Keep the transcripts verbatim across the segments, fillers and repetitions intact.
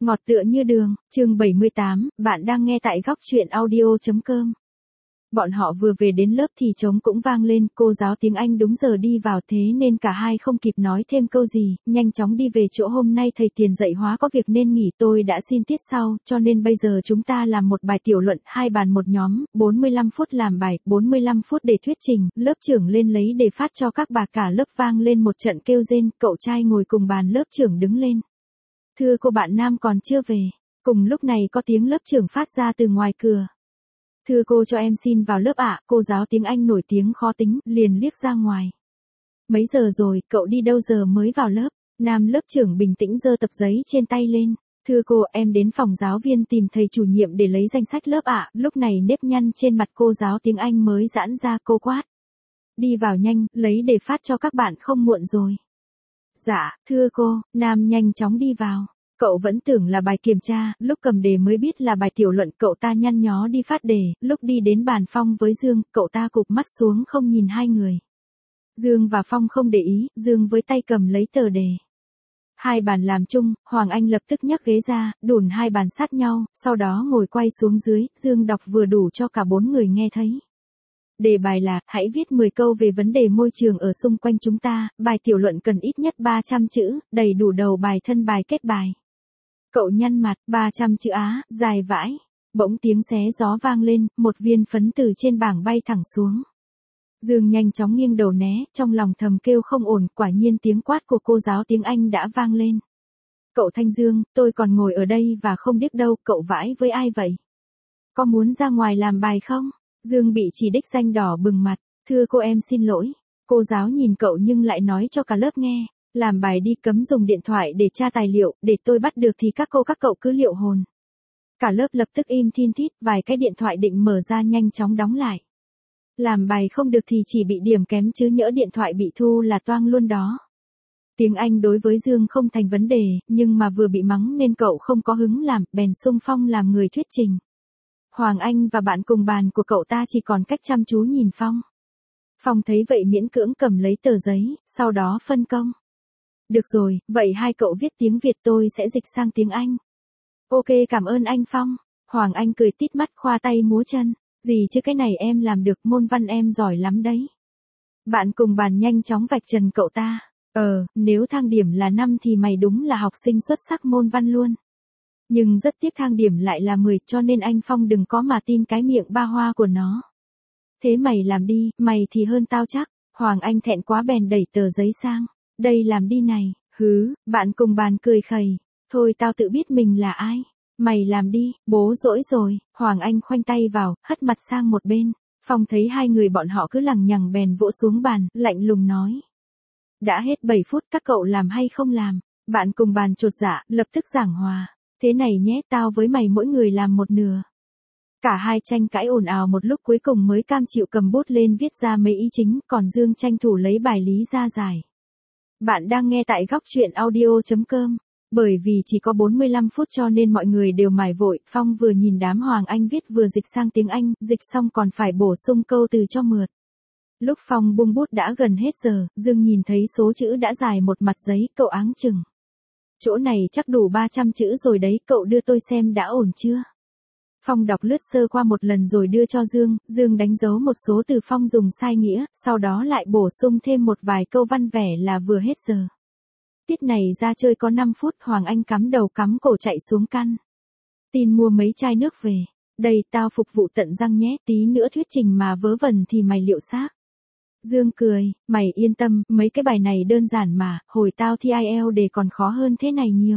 Ngọt tựa như đường, chương bảy mươi tám, bạn đang nghe tại góc truyện audio.com. Bọn họ vừa về đến lớp thì trống cũng vang lên, cô giáo tiếng Anh đúng giờ đi vào thế nên cả hai không kịp nói thêm câu gì, nhanh chóng đi về chỗ. Hôm nay thầy tiền dạy hóa có việc nên nghỉ, tôi đã xin tiết sau, cho nên bây giờ chúng ta làm một bài tiểu luận, hai bàn một nhóm, bốn mươi lăm phút làm bài, bốn mươi lăm phút để thuyết trình. Lớp trưởng lên lấy đề phát cho các bà, cả lớp vang lên một trận kêu rên, cậu trai ngồi cùng bàn lớp trưởng đứng lên. Thưa cô, bạn nam còn chưa về. Cùng lúc này có tiếng lớp trưởng phát ra từ ngoài cửa. Thưa cô, cho em xin vào lớp ạ. Cô giáo tiếng Anh nổi tiếng khó tính, liền liếc ra ngoài. Mấy giờ rồi, cậu đi đâu giờ mới vào lớp? Nam lớp trưởng bình tĩnh giơ tập giấy trên tay lên. Thưa cô, em đến phòng giáo viên tìm thầy chủ nhiệm để lấy danh sách lớp ạ. Lúc này nếp nhăn trên mặt cô giáo tiếng Anh mới giãn ra, cô quát. Đi vào nhanh, lấy đề phát cho các bạn không muộn rồi. Dạ, thưa cô. Nam nhanh chóng đi vào. Cậu vẫn tưởng là bài kiểm tra, lúc cầm đề mới biết là bài tiểu luận. Cậu ta nhăn nhó đi phát đề, lúc đi đến bàn Phong với Dương, cậu ta cụp mắt xuống không nhìn hai người. Dương và Phong không để ý, Dương với tay cầm lấy tờ đề. Hai bàn làm chung, Hoàng Anh lập tức nhấc ghế ra, đùn hai bàn sát nhau, sau đó ngồi quay xuống dưới, Dương đọc vừa đủ cho cả bốn người nghe thấy. Đề bài là, hãy viết mười câu về vấn đề môi trường ở xung quanh chúng ta, bài tiểu luận cần ít nhất ba trăm chữ, đầy đủ đầu bài, thân bài, kết bài. Cậu nhăn mặt, ba trăm chữ á, dài vãi. Bỗng tiếng xé gió vang lên, một viên phấn từ trên bảng bay thẳng xuống. Dương nhanh chóng nghiêng đầu né, trong lòng thầm kêu không ổn, quả nhiên tiếng quát của cô giáo tiếng Anh đã vang lên. Cậu Thanh Dương, tôi còn ngồi ở đây và không biết đâu, cậu vãi với ai vậy? Có muốn ra ngoài làm bài không? Dương bị chỉ đích danh đỏ bừng mặt, thưa cô, em xin lỗi. Cô giáo nhìn cậu nhưng lại nói cho cả lớp nghe. Làm bài đi, cấm dùng điện thoại để tra tài liệu, để tôi bắt được thì các cô các cậu cứ liệu hồn. Cả lớp lập tức im thin thít, vài cái điện thoại định mở ra nhanh chóng đóng lại. Làm bài không được thì chỉ bị điểm kém chứ nhỡ điện thoại bị thu là toang luôn đó. Tiếng Anh đối với Dương không thành vấn đề, nhưng mà vừa bị mắng nên cậu không có hứng làm, bèn xung phong làm người thuyết trình. Hoàng Anh và bạn cùng bàn của cậu ta chỉ còn cách chăm chú nhìn Phong. Phong thấy vậy miễn cưỡng cầm lấy tờ giấy, sau đó phân công. Được rồi, vậy hai cậu viết tiếng Việt, tôi sẽ dịch sang tiếng Anh. Ok, cảm ơn anh Phong. Hoàng Anh cười tít mắt, khoa tay múa chân. Gì chứ, cái này em làm được, môn văn em giỏi lắm đấy. Bạn cùng bàn nhanh chóng vạch trần cậu ta. Ờ, nếu thang điểm là năm thì mày đúng là học sinh xuất sắc môn văn luôn. Nhưng rất tiếc thang điểm lại là mười, cho nên anh Phong đừng có mà tin cái miệng ba hoa của nó. Thế mày làm đi, mày thì hơn tao chắc. Hoàng Anh thẹn quá bèn đẩy tờ giấy sang. Đây làm đi này, hứ, bạn cùng bàn cười khẩy. Thôi tao tự biết mình là ai. Mày làm đi, bố dỗi rồi. Hoàng Anh khoanh tay vào, hất mặt sang một bên. Phong thấy hai người bọn họ cứ lằng nhằng bèn vỗ xuống bàn, lạnh lùng nói. Đã hết bảy phút, các cậu làm hay không làm? Bạn cùng bàn chột dạ, lập tức giảng hòa. Thế này nhé, tao với mày mỗi người làm một nửa. Cả hai tranh cãi ồn ào một lúc, cuối cùng mới cam chịu cầm bút lên viết ra mấy ý chính, còn Dương tranh thủ lấy bài lý ra giải. Bạn đang nghe tại góc truyện audio.com. Bởi vì chỉ có bốn mươi lăm phút cho nên mọi người đều mải vội, Phong vừa nhìn đám Hoàng Anh viết vừa dịch sang tiếng Anh, dịch xong còn phải bổ sung câu từ cho mượt. Lúc Phong bung bút đã gần hết giờ, Dương nhìn thấy số chữ đã dài một mặt giấy, cậu áng chừng. Chỗ này chắc đủ ba trăm chữ rồi đấy, cậu đưa tôi xem đã ổn chưa? Phong đọc lướt sơ qua một lần rồi đưa cho Dương, Dương đánh dấu một số từ Phong dùng sai nghĩa, sau đó lại bổ sung thêm một vài câu văn vẻ là vừa hết giờ. Tiết này ra chơi có năm phút, Hoàng Anh cắm đầu cắm cổ chạy xuống căn tin mua mấy chai nước về. Đây, tao phục vụ tận răng nhé, tí nữa thuyết trình mà vớ vẩn thì mày liệu xác. Dương cười, mày yên tâm, mấy cái bài này đơn giản mà, hồi tao thi ai eo đề còn khó hơn thế này nhiều.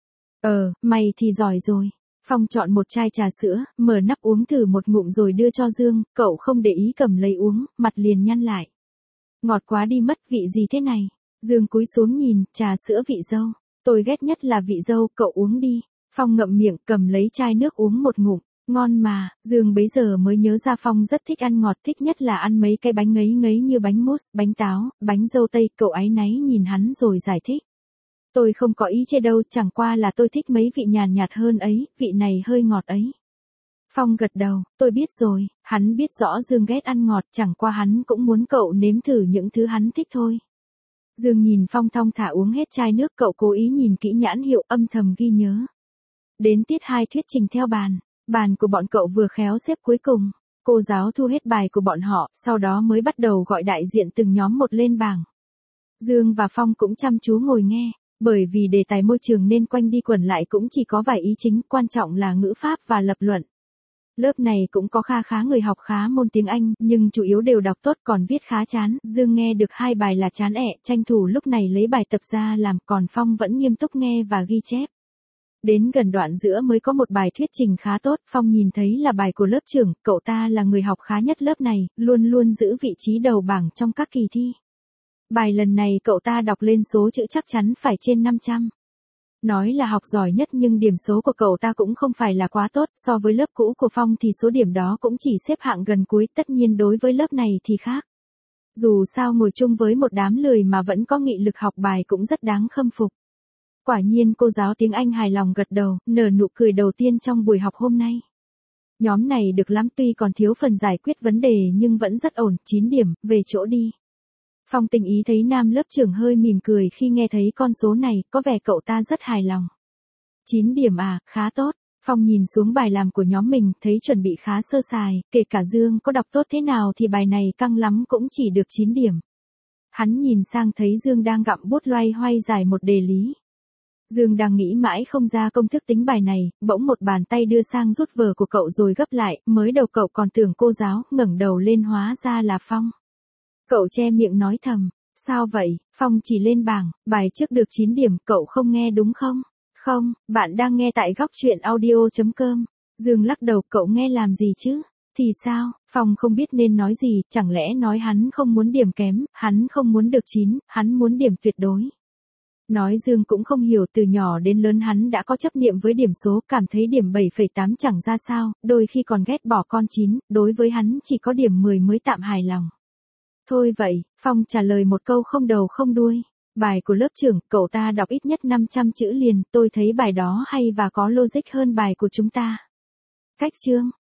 Ờ, mày thì giỏi rồi. Phong chọn một chai trà sữa, mở nắp uống thử một ngụm rồi đưa cho Dương, cậu không để ý cầm lấy uống, mặt liền nhăn lại. Ngọt quá đi mất, vị gì thế này? Dương cúi xuống nhìn, trà sữa vị dâu. Tôi ghét nhất là vị dâu, cậu uống đi. Phong ngậm miệng, cầm lấy chai nước uống một ngụm. Ngon mà, Dương bấy giờ mới nhớ ra Phong rất thích ăn ngọt, thích nhất là ăn mấy cái bánh ngấy ngấy như bánh mousse, bánh táo, bánh dâu tây. Cậu áy náy nhìn hắn rồi giải thích. Tôi không có ý chê đâu, chẳng qua là tôi thích mấy vị nhàn nhạt hơn ấy, vị này hơi ngọt ấy. Phong gật đầu, tôi biết rồi, hắn biết rõ Dương ghét ăn ngọt, chẳng qua hắn cũng muốn cậu nếm thử những thứ hắn thích thôi. Dương nhìn Phong thong thả uống hết chai nước, cậu cố ý nhìn kỹ nhãn hiệu, âm thầm ghi nhớ. Đến tiết hai thuyết trình theo bàn. Bàn của bọn cậu vừa khéo xếp cuối cùng. Cô giáo thu hết bài của bọn họ, sau đó mới bắt đầu gọi đại diện từng nhóm một lên bảng. Dương và Phong cũng chăm chú ngồi nghe, bởi vì đề tài môi trường nên quanh đi quẩn lại cũng chỉ có vài ý chính, quan trọng là ngữ pháp và lập luận. Lớp này cũng có kha khá người học khá môn tiếng Anh, nhưng chủ yếu đều đọc tốt còn viết khá chán. Dương nghe được hai bài là chán ẹ, tranh thủ lúc này lấy bài tập ra làm, còn Phong vẫn nghiêm túc nghe và ghi chép. Đến gần đoạn giữa mới có một bài thuyết trình khá tốt, Phong nhìn thấy là bài của lớp trưởng, cậu ta là người học khá nhất lớp này, luôn luôn giữ vị trí đầu bảng trong các kỳ thi. Bài lần này cậu ta đọc lên số chữ chắc chắn phải trên năm trăm. Nói là học giỏi nhất nhưng điểm số của cậu ta cũng không phải là quá tốt, so với lớp cũ của Phong thì số điểm đó cũng chỉ xếp hạng gần cuối, tất nhiên đối với lớp này thì khác. Dù sao ngồi chung với một đám lười mà vẫn có nghị lực học bài cũng rất đáng khâm phục. Quả nhiên cô giáo tiếng Anh hài lòng gật đầu, nở nụ cười đầu tiên trong buổi học hôm nay. Nhóm này được lắm, tuy còn thiếu phần giải quyết vấn đề nhưng vẫn rất ổn, chín điểm, về chỗ đi. Phong tình ý thấy nam lớp trưởng hơi mỉm cười khi nghe thấy con số này, có vẻ cậu ta rất hài lòng. chín điểm à, khá tốt. Phong nhìn xuống bài làm của nhóm mình, thấy chuẩn bị khá sơ sài, kể cả Dương có đọc tốt thế nào thì bài này căng lắm cũng chỉ được chín điểm. Hắn nhìn sang thấy Dương đang gặm bút loay hoay giải một đề lý. Dương đang nghĩ mãi không ra công thức tính bài này, bỗng một bàn tay đưa sang rút vở của cậu rồi gấp lại, mới đầu cậu còn tưởng cô giáo, ngẩng đầu lên hóa ra là Phong. Cậu che miệng nói thầm, sao vậy? Phong chỉ lên bảng, bài trước được chín điểm, cậu không nghe đúng không? Không, bạn đang nghe tại góc truyện audio chấm com. Dương lắc đầu, cậu nghe làm gì chứ? Thì sao? Phong không biết nên nói gì, chẳng lẽ nói hắn không muốn điểm kém, hắn không muốn được chín, hắn muốn điểm tuyệt đối. Nói Dương cũng không hiểu, từ nhỏ đến lớn hắn đã có chấp niệm với điểm số, cảm thấy điểm bảy phẩy tám chẳng ra sao, đôi khi còn ghét bỏ con chín, đối với hắn chỉ có điểm mười mới tạm hài lòng. Thôi vậy, Phong trả lời một câu không đầu không đuôi. Bài của lớp trưởng, cậu ta đọc ít nhất năm trăm chữ liền, tôi thấy bài đó hay và có logic hơn bài của chúng ta. Cách chương,